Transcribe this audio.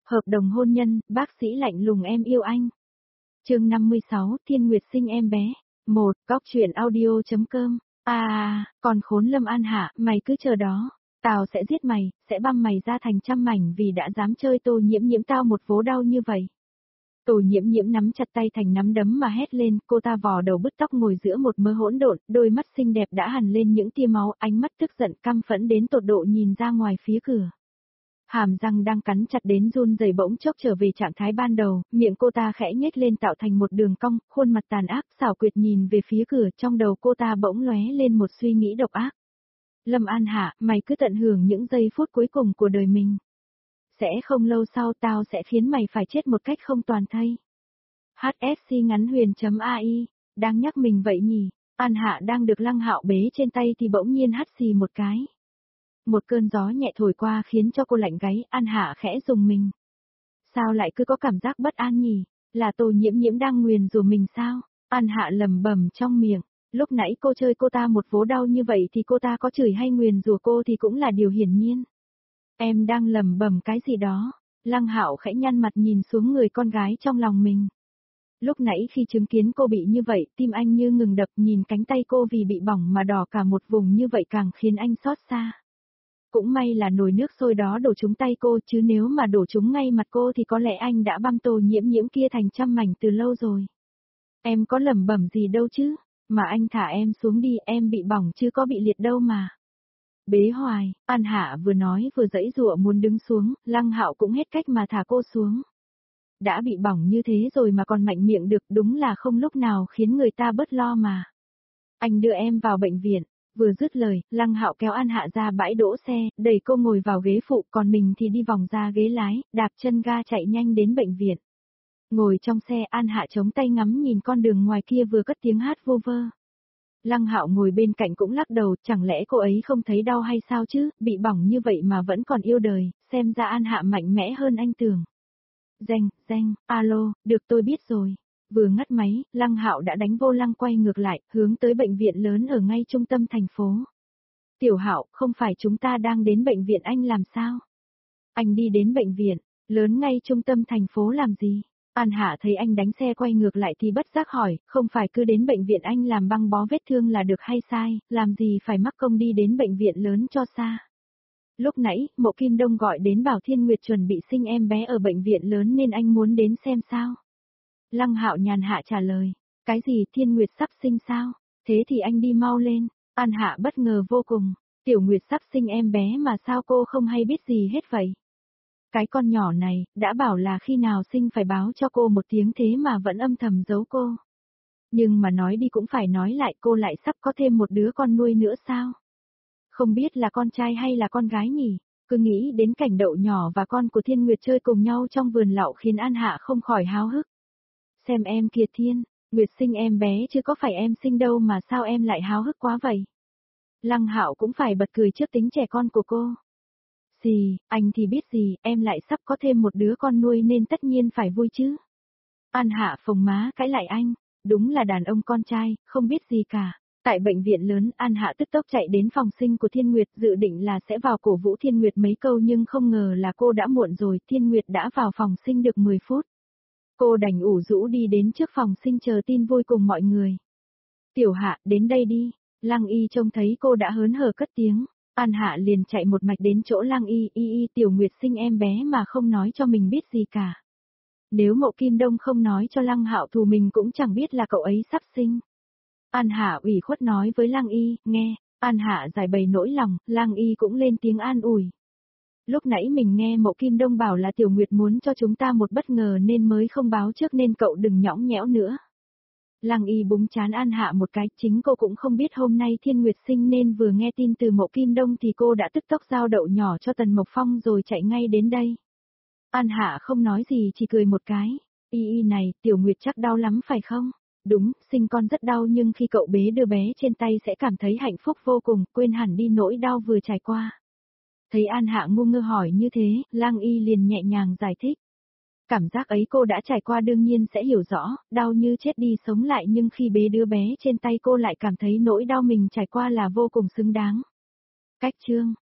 Hợp đồng hôn nhân, bác sĩ lạnh lùng em yêu anh. Chương 56, Thiên Nguyệt sinh em bé. 1. Cóc truyện audio.com. Còn khốn Lâm An Hạ, mày cứ chờ đó. Tao sẽ giết mày, sẽ băm mày ra thành trăm mảnh vì đã dám chơi Tô Nhiễm Nhiễm tao một vố đau như vậy. Tô Nhiễm Nhiễm nắm chặt tay thành nắm đấm mà hét lên, cô ta vò đầu bứt tóc ngồi giữa một mớ hỗn độn, đôi mắt xinh đẹp đã hằn lên những tia máu, ánh mắt tức giận căm phẫn đến tột độ nhìn ra ngoài phía cửa. Hàm răng đang cắn chặt đến run rẩy bỗng chốc trở về trạng thái ban đầu, miệng cô ta khẽ nhếch lên tạo thành một đường cong, khuôn mặt tàn ác xảo quyệt nhìn về phía cửa, trong đầu cô ta bỗng lóe lên một suy nghĩ độc ác. Lâm An Hạ, mày cứ tận hưởng những giây phút cuối cùng của đời mình. Sẽ không lâu sau tao sẽ khiến mày phải chết một cách không toàn thây. HSC ngắn huyền.ai, đang nhắc mình vậy nhỉ? An Hạ đang được Lăng Hạo bế trên tay thì bỗng nhiên hắt xì một cái. Một cơn gió nhẹ thổi qua khiến cho cô lạnh gáy, An Hạ khẽ rùng mình. Sao lại cứ có cảm giác bất an nhỉ? Là Tô Nhiễm Nhiễm đang nguyền rủa mình sao? An Hạ lẩm bẩm trong miệng, lúc nãy cô chơi cô ta một vố đau như vậy thì cô ta có chửi hay nguyền rủa cô thì cũng là điều hiển nhiên. Em đang lẩm bẩm cái gì đó? Lăng Hạo khẽ nhăn mặt nhìn xuống người con gái trong lòng mình. Lúc nãy khi chứng kiến cô bị như vậy, tim anh như ngừng đập, nhìn cánh tay cô vì bị bỏng mà đỏ cả một vùng như vậy càng khiến anh xót xa. Cũng may là nồi nước sôi đó đổ trúng tay cô, chứ nếu mà đổ trúng ngay mặt cô thì có lẽ anh đã băm Tô Nhiễm Nhiễm kia thành trăm mảnh từ lâu rồi. Em có lẩm bẩm gì đâu chứ, mà anh thả em xuống đi, em bị bỏng chứ có bị liệt đâu mà. Bế hoài, An Hạ vừa nói vừa giãy giụa muốn đứng xuống, Lăng Hạo cũng hết cách mà thả cô xuống. Đã bị bỏng như thế rồi mà còn mạnh miệng được, đúng là không lúc nào khiến người ta bớt lo mà. Anh đưa em vào bệnh viện. Vừa dứt lời, Lăng Hạo kéo An Hạ ra bãi đỗ xe, đẩy cô ngồi vào ghế phụ, còn mình thì đi vòng ra ghế lái, đạp chân ga chạy nhanh đến bệnh viện. Ngồi trong xe, An Hạ chống tay ngắm nhìn con đường ngoài kia vừa cất tiếng hát vu vơ. Lăng Hạo ngồi bên cạnh cũng lắc đầu, chẳng lẽ cô ấy không thấy đau hay sao chứ, bị bỏng như vậy mà vẫn còn yêu đời, xem ra An Hạ mạnh mẽ hơn anh tưởng. Alo, được tôi biết rồi. Vừa ngắt máy, Lăng Hạo đã đánh vô lăng quay ngược lại, hướng tới bệnh viện lớn ở ngay trung tâm thành phố. Tiểu Hạo, không phải chúng ta đang đến bệnh viện anh làm sao? Anh đi đến bệnh viện lớn ngay trung tâm thành phố làm gì? An Hạ thấy anh đánh xe quay ngược lại thì bất giác hỏi, không phải cứ đến bệnh viện anh làm băng bó vết thương là được hay sai, làm gì phải mắc công đi đến bệnh viện lớn cho xa? Lúc nãy, Mộ Kim Đông gọi đến bảo Thiên Nguyệt chuẩn bị sinh em bé ở bệnh viện lớn nên anh muốn đến xem sao. Lăng Hạo nhàn hạ trả lời, cái gì Thiên Nguyệt sắp sinh sao? Thế thì anh đi mau lên. An Hạ bất ngờ vô cùng, Tiểu Nguyệt sắp sinh em bé mà sao cô không hay biết gì hết vậy? Cái con nhỏ này, đã bảo là khi nào sinh phải báo cho cô một tiếng thế mà vẫn âm thầm giấu cô. Nhưng mà nói đi cũng phải nói lại, cô lại sắp có thêm một đứa con nuôi nữa sao? Không biết là con trai hay là con gái nhỉ? Cứ nghĩ đến cảnh Đậu nhỏ và con của Thiên Nguyệt chơi cùng nhau trong vườn lậu khiến An Hạ không khỏi háo hức. Xem em kìa Thiên, Nguyệt sinh em bé chứ có phải em sinh đâu mà sao em lại háo hức quá vậy? Lăng Hạo cũng phải bật cười trước tính trẻ con của cô. Gì, anh thì biết gì, em lại sắp có thêm một đứa con nuôi nên tất nhiên phải vui chứ. An Hạ phồng má cãi lại anh, đúng là đàn ông con trai, không biết gì cả. Tại bệnh viện lớn, An Hạ tức tốc chạy đến phòng sinh của Thiên Nguyệt, dự định là sẽ vào cổ vũ Thiên Nguyệt mấy câu nhưng không ngờ là cô đã muộn rồi, Thiên Nguyệt đã vào phòng sinh được 10 phút. Cô đành ủ rũ đi đến trước phòng sinh chờ tin vui cùng mọi người. Tiểu Hạ, đến đây đi. Lăng Y trông thấy cô đã hớn hở cất tiếng. An Hạ liền chạy một mạch đến chỗ Lăng Y, Tiểu Nguyệt sinh em bé mà không nói cho mình biết gì cả. Nếu Mộ Kim Đông không nói cho Lăng Hạo thì mình cũng chẳng biết là cậu ấy sắp sinh. An Hạ ủy khuất nói với Lăng Y, nghe. An Hạ giải bày nỗi lòng, Lăng Y cũng lên tiếng an ủi. Lúc nãy mình nghe Mộ Kim Đông bảo là Tiểu Nguyệt muốn cho chúng ta một bất ngờ nên mới không báo trước nên cậu đừng nhõng nhẽo nữa. Lăng Y búng trán An Hạ một cái, chính cô cũng không biết hôm nay Thiên Nguyệt sinh nên vừa nghe tin từ Mộ Kim Đông thì cô đã tức tốc giao đậu nhỏ cho Tần Mộc Phong rồi chạy ngay đến đây. An Hạ không nói gì chỉ cười một cái, Y này, Tiểu Nguyệt chắc đau lắm phải không? Đúng, sinh con rất đau nhưng khi cậu bế đứa bé trên tay sẽ cảm thấy hạnh phúc vô cùng, quên hẳn đi nỗi đau vừa trải qua. Thấy An Hạ ngu ngơ hỏi như thế, Lăng Y liền nhẹ nhàng giải thích. Cảm giác ấy cô đã trải qua đương nhiên sẽ hiểu rõ, đau như chết đi sống lại nhưng khi bế đứa bé trên tay cô lại cảm thấy nỗi đau mình trải qua là vô cùng xứng đáng. Cách chương